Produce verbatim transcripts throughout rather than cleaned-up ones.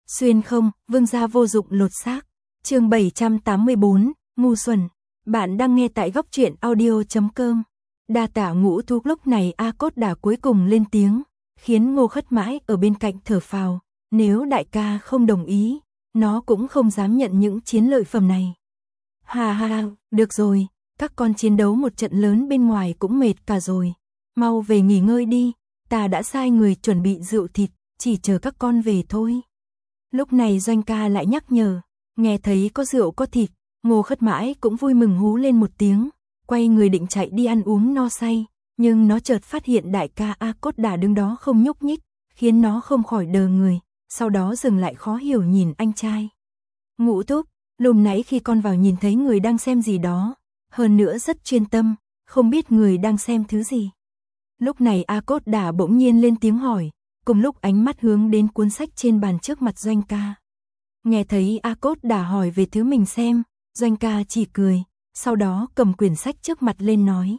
Xuyên không, vương gia vô dụng lột xác. Chương bảy trăm tám mươi bốn, ngu xuẩn. Bạn đang nghe tại góc truyện audio chấm com. Đa tả Ngũ Thúc. Lúc này A Cốt Đả cuối cùng lên tiếng, khiến Ngô Khất Mãi ở bên cạnh thở phào, nếu đại ca không đồng ý, nó cũng không dám nhận những chiến lợi phẩm này. Ha ha, được rồi, các con chiến đấu một trận lớn bên ngoài cũng mệt cả rồi, mau về nghỉ ngơi đi, ta đã sai người chuẩn bị rượu thịt, chỉ chờ các con về thôi. Lúc này Doanh ca lại nhắc nhở, nghe thấy có rượu có thịt, Ngô Khất Mãi cũng vui mừng hú lên một tiếng, quay người định chạy đi ăn uống no say, nhưng nó chợt phát hiện đại ca A Cốt Đả đứng đó không nhúc nhích, khiến nó không khỏi đờ người, sau đó dừng lại khó hiểu nhìn anh trai. Ngũ Thúc, lúc nãy khi con vào nhìn thấy người đang xem gì đó, hơn nữa rất chuyên tâm, không biết người đang xem thứ gì. Lúc này A Cốt Đả bỗng nhiên lên tiếng hỏi, cùng lúc ánh mắt hướng đến cuốn sách trên bàn trước mặt Doanh ca. Nghe thấy A Cốt Đả hỏi về thứ mình xem, Doanh ca chỉ cười, sau đó cầm quyển sách trước mặt lên nói.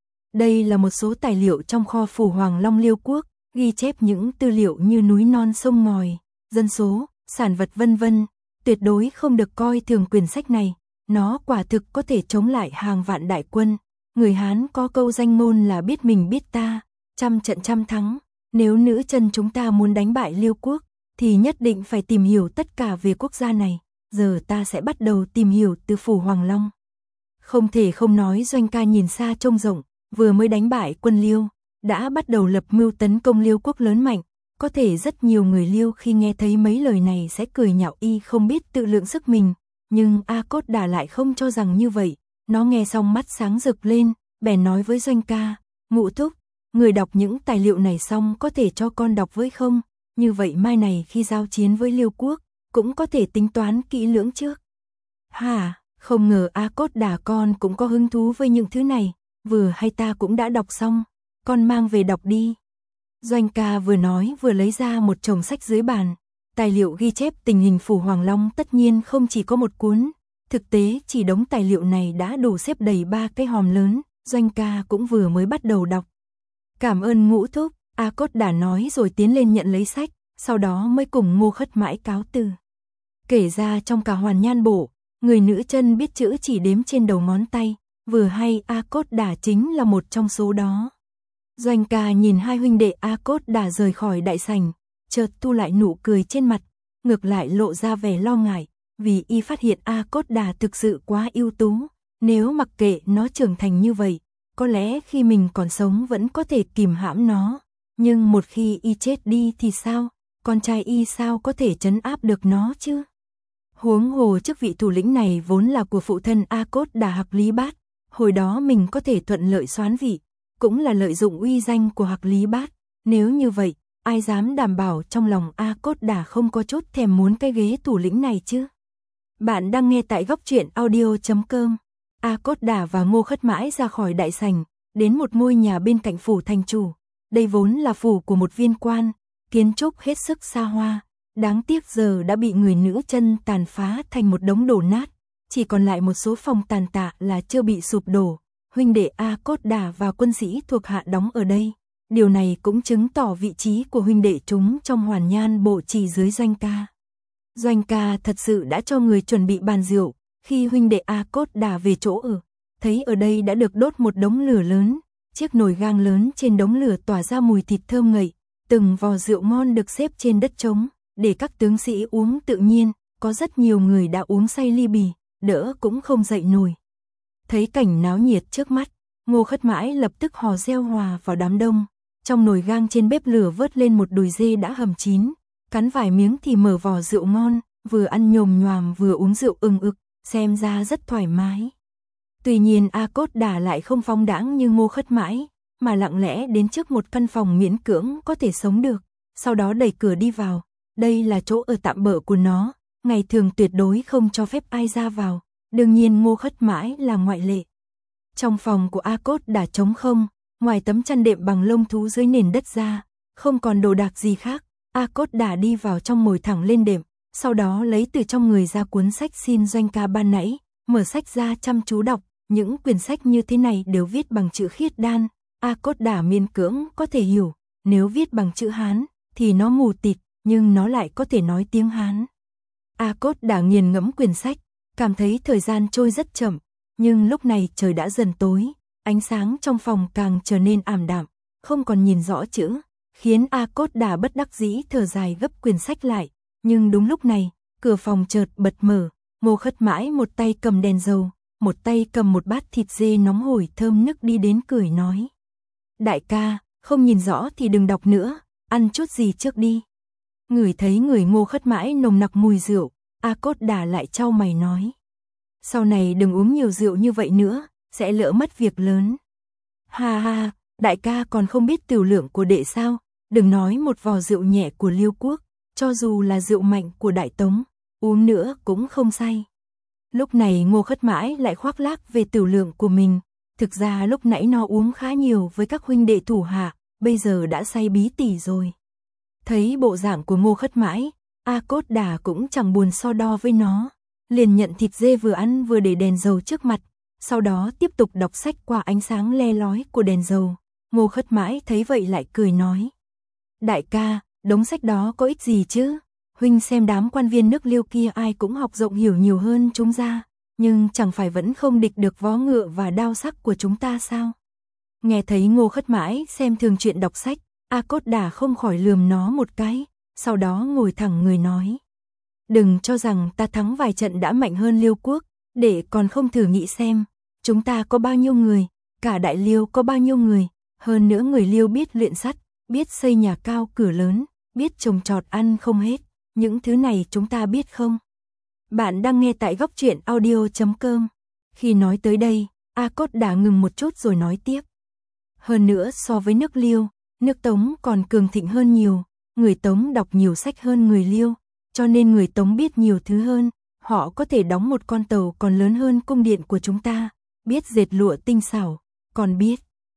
Đây là một số tài liệu trong kho phủ Hoàng Long Liêu Quốc, ghi chép những tư liệu như núi non sông ngòi, dân số, sản vật vân vân, tuyệt đối không được coi thường quyển sách này, nó quả thực có thể chống lại hàng vạn đại quân. Người Hán có câu danh ngôn là biết mình biết ta, trăm trận trăm thắng, nếu nữ chân chúng ta muốn đánh bại Liêu Quốc, thì nhất định phải tìm hiểu tất cả về quốc gia này, giờ ta sẽ bắt đầu tìm hiểu từ phủ Hoàng Long. Không thể không nói Doanh ca nhìn xa trông rộng, vừa mới đánh bại quân Liêu, đã bắt đầu lập mưu tấn công Liêu Quốc lớn mạnh, có thể rất nhiều người Liêu khi nghe thấy mấy lời này sẽ cười nhạo y không biết tự lượng sức mình, nhưng A Cốt Đả lại không cho rằng như vậy, nó nghe xong mắt sáng rực lên, bèn nói với Doanh ca, Ngũ Thúc, người đọc những tài liệu này xong có thể cho con đọc với không, như vậy mai này khi giao chiến với Liêu Quốc, cũng có thể tính toán kỹ lưỡng trước. Hả, không ngờ A Cốt Đả con cũng có hứng thú với những thứ này, vừa hay ta cũng đã đọc xong, con mang về đọc đi. Doanh ca vừa nói vừa lấy ra một chồng sách dưới bàn, tài liệu ghi chép tình hình phủ Hoàng Long tất nhiên không chỉ có một cuốn, thực tế chỉ đống tài liệu này đã đủ xếp đầy ba cái hòm lớn, Doanh ca cũng vừa mới bắt đầu đọc. Cảm ơn Ngũ Thúc, A Cốt Đả nói rồi tiến lên nhận lấy sách, sau đó mới cùng Ngô Khất Mãi cáo từ. Kể ra trong cả Hoàn Nhan Bộ, người nữ chân biết chữ chỉ đếm trên đầu ngón tay, vừa hay A Cốt Đả chính là một trong số đó. Doanh ca nhìn hai huynh đệ A Cốt Đả rời khỏi đại sảnh, chợt thu lại nụ cười trên mặt, ngược lại lộ ra vẻ lo ngại, vì y phát hiện A Cốt Đả thực sự quá ưu tú, nếu mặc kệ nó trưởng thành như vậy, có lẽ khi mình còn sống vẫn có thể kìm hãm nó, nhưng một khi y chết đi thì sao, con trai y sao có thể trấn áp được nó chứ? Huống hồ chức vị thủ lĩnh này vốn là của phụ thân A Cốt Đả Hạc Lý Bát, hồi đó mình có thể thuận lợi soán vị, cũng là lợi dụng uy danh của Hạc Lý Bát, nếu như vậy, ai dám đảm bảo trong lòng A Cốt Đả không có chút thèm muốn cái ghế thủ lĩnh này chứ? Bạn đang nghe tại góc truyện audio chấm com. A Cốt Đả và Ngô Khất Mãi ra khỏi đại sảnh, đến một ngôi nhà bên cạnh phủ thành chủ. Đây vốn là phủ của một viên quan, kiến trúc hết sức xa hoa, đáng tiếc giờ đã bị người nữ chân tàn phá thành một đống đổ nát, chỉ còn lại một số phòng tàn tạ là chưa bị sụp đổ. Huynh đệ A Cốt Đả và quân sĩ thuộc hạ đóng ở đây, điều này cũng chứng tỏ vị trí của huynh đệ chúng trong Hoàn Nhan Bộ chỉ dưới Doanh ca. Doanh ca thật sự đã cho người chuẩn bị bàn rượu, khi huynh đệ A Cốt Đả về chỗ ở, thấy ở đây đã được đốt một đống lửa lớn, chiếc nồi gang lớn trên đống lửa tỏa ra mùi thịt thơm ngậy, từng vò rượu ngon được xếp trên đất trống, để các tướng sĩ uống tự nhiên, có rất nhiều người đã uống say ly bì, đỡ cũng không dậy nổi. Thấy cảnh náo nhiệt trước mắt, Ngô Khất Mãi lập tức hò reo hòa vào đám đông, trong nồi gang trên bếp lửa vớt lên một đùi dê đã hầm chín, cắn vài miếng thì mở vò rượu ngon, vừa ăn nhồm nhoàm vừa uống rượu ưng ực, xem ra rất thoải mái. Tuy nhiên A Cốt Đả lại không phóng đãng như Ngô Khất Mãi, mà lặng lẽ đến trước một căn phòng miễn cưỡng có thể sống được, sau đó đẩy cửa đi vào. Đây là chỗ ở tạm bợ của nó, ngày thường tuyệt đối không cho phép ai ra vào, đương nhiên Ngô Khất Mãi là ngoại lệ. Trong phòng của A Cốt Đả trống không, ngoài tấm chăn đệm bằng lông thú dưới nền đất ra, không còn đồ đạc gì khác. A Cốt Đả đi vào trong ngồi thẳng lên đệm, sau đó lấy từ trong người ra cuốn sách xin Doanh ca ban nãy, mở sách ra chăm chú đọc, những quyển sách như thế này đều viết bằng chữ Khiết Đan, A Cốt Đả miễn cưỡng có thể hiểu, nếu viết bằng chữ Hán thì nó mù tịt, nhưng nó lại có thể nói tiếng Hán. A Cốt đã nghiền ngẫm quyển sách, cảm thấy thời gian trôi rất chậm, nhưng lúc này trời đã dần tối, ánh sáng trong phòng càng trở nên ảm đạm, không còn nhìn rõ chữ, khiến A Cốt đã bất đắc dĩ thở dài gấp quyển sách lại, nhưng đúng lúc này, cửa phòng chợt bật mở, Ngô Khất Mãi một tay cầm đèn dầu, một tay cầm một bát thịt dê nóng hổi thơm nức đi đến cười nói: "Đại ca, không nhìn rõ thì đừng đọc nữa, ăn chút gì trước đi." Ngửi thấy người Ngô Khất Mãi nồng nặc mùi rượu, A Cốt Đà lại chau mày nói: "Sau này đừng uống nhiều rượu như vậy nữa, sẽ lỡ mất việc lớn." "Ha ha, đại ca còn không biết tiểu lượng của đệ sao, đừng nói một vò rượu nhẹ của Liêu Quốc, cho dù là rượu mạnh của Đại Tống, uống nữa cũng không say." Lúc này Ngô Khất Mãi lại khoác lác về tiểu lượng của mình, thực ra lúc nãy nó uống khá nhiều với các huynh đệ thủ hạ, bây giờ đã say bí tỉ rồi. Thấy bộ dạng của Ngô Khất Mãi, A Cốt Đà cũng chẳng buồn so đo với nó, liền nhận thịt dê vừa ăn vừa để đèn dầu trước mặt, sau đó tiếp tục đọc sách qua ánh sáng le lói của đèn dầu. Ngô Khất Mãi thấy vậy lại cười nói: "Đại ca, đống sách đó có ích gì chứ? Huynh xem đám quan viên nước Liêu kia ai cũng học rộng hiểu nhiều hơn chúng ra, nhưng chẳng phải vẫn không địch được vó ngựa và đao sắc của chúng ta sao?" Nghe thấy Ngô Khất Mãi xem thường chuyện đọc sách, A Cốt Đà không khỏi lườm nó một cái, sau đó ngồi thẳng người nói: "Đừng cho rằng ta thắng vài trận đã mạnh hơn Liêu Quốc, để còn không thử nghĩ xem, chúng ta có bao nhiêu người, cả Đại Liêu có bao nhiêu người, hơn nữa người Liêu biết luyện sắt, biết xây nhà cao cửa lớn, biết trồng trọt ăn không hết, những thứ này chúng ta biết không?" Bạn đang nghe tại góc truyện audio chấm com. Khi nói tới đây, A Cốt Đà ngừng một chút rồi nói tiếp: "Hơn nữa so với nước Liêu, nước Tống còn cường thịnh hơn nhiều, người Tống đọc nhiều sách hơn người Liêu, cho nên người Tống biết nhiều thứ hơn, họ có thể đóng một con tàu còn lớn hơn cung điện của chúng ta, biết dệt lụa tinh xảo, còn biết."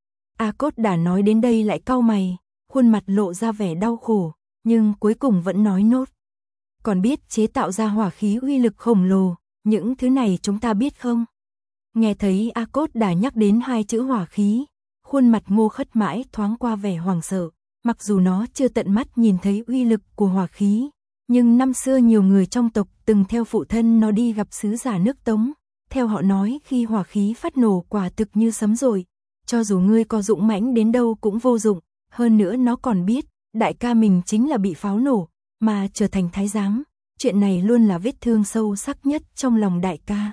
A Cốt Đà nói đến đây lại cau mày, khuôn mặt lộ ra vẻ đau khổ, nhưng cuối cùng vẫn nói nốt: "Còn biết chế tạo ra hỏa khí uy lực khổng lồ, những thứ này chúng ta biết không?" Nghe thấy A Cốt Đà nhắc đến hai chữ hỏa khí, khuôn mặt Ngô Khất Mãi thoáng qua vẻ hoảng sợ, mặc dù nó chưa tận mắt nhìn thấy uy lực của hỏa khí, nhưng năm xưa nhiều người trong tộc từng theo phụ thân nó đi gặp sứ giả nước Tống, theo họ nói khi hỏa khí phát nổ quả thực như sấm rồi, cho dù ngươi có dũng mãnh đến đâu cũng vô dụng, hơn nữa nó còn biết, đại ca mình chính là bị pháo nổ, mà trở thành thái giám, chuyện này luôn là vết thương sâu sắc nhất trong lòng đại ca.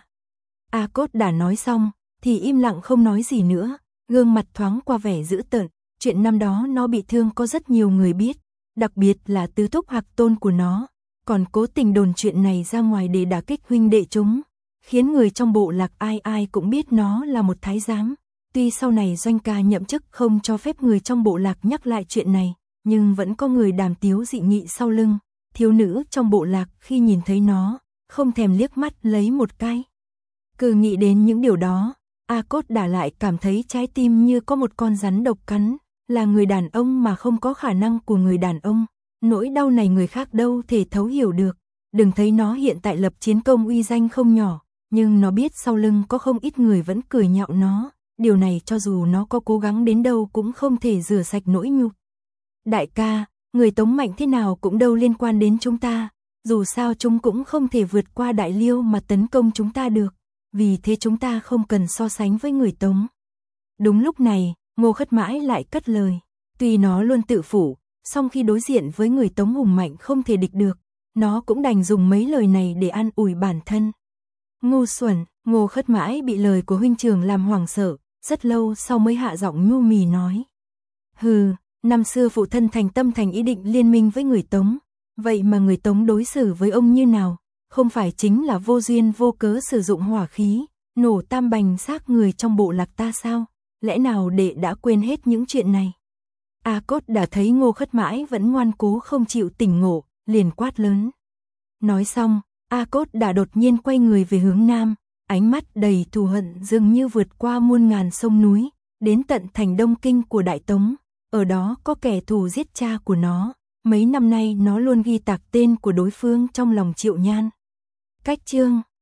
A Cốt Đà nói xong, thì im lặng không nói gì nữa, gương mặt thoáng qua vẻ dữ tợn, chuyện năm đó nó bị thương có rất nhiều người biết, đặc biệt là tứ thúc Hạc Tôn của nó, còn cố tình đồn chuyện này ra ngoài để đả kích huynh đệ chúng, khiến người trong bộ lạc ai ai cũng biết nó là một thái giám. Tuy sau này Doanh ca nhậm chức không cho phép người trong bộ lạc nhắc lại chuyện này, nhưng vẫn có người đàm tiếu dị nghị sau lưng, thiếu nữ trong bộ lạc khi nhìn thấy nó, không thèm liếc mắt lấy một cái. Cứ nghĩ đến những điều đó, A Cốt Đà lại cảm thấy trái tim như có một con rắn độc cắn, là người đàn ông mà không có khả năng của người đàn ông, nỗi đau này người khác đâu thể thấu hiểu được. Đừng thấy nó hiện tại lập chiến công uy danh không nhỏ, nhưng nó biết sau lưng có không ít người vẫn cười nhạo nó, điều này cho dù nó có cố gắng đến đâu cũng không thể rửa sạch nỗi nhục. Đại ca, người Tống mạnh thế nào cũng đâu liên quan đến chúng ta, dù sao chúng cũng không thể vượt qua Đại Liêu mà tấn công chúng ta được, vì thế chúng ta không cần so sánh với người Tống. Đúng lúc này, Ngô Khất Mãi lại cất lời, tuy nó luôn tự phủ, song khi đối diện với người Tống hùng mạnh không thể địch được, nó cũng đành dùng mấy lời này để an ủi bản thân. Ngu xuẩn, Ngô Khất Mãi bị lời của huynh trưởng làm hoảng sợ, rất lâu sau mới hạ giọng nhu mì nói: "Hừ, năm xưa phụ thân thành tâm thành ý định liên minh với người Tống, vậy mà người Tống đối xử với ông như nào, không phải chính là vô duyên vô cớ sử dụng hỏa khí, nổ tam bành xác người trong bộ lạc ta sao, lẽ nào đệ đã quên hết những chuyện này?" A Cốt đã thấy Ngô Khất Mãi vẫn ngoan cố không chịu tỉnh ngộ, liền quát lớn. Nói xong, A Cốt đã đột nhiên quay người về hướng nam, ánh mắt đầy thù hận dường như vượt qua muôn ngàn sông núi, đến tận thành Đông Kinh của Đại Tống, ở đó có kẻ thù giết cha của nó, mấy năm nay nó luôn ghi tạc tên của đối phương trong lòng Triệu Nhan. Cách chương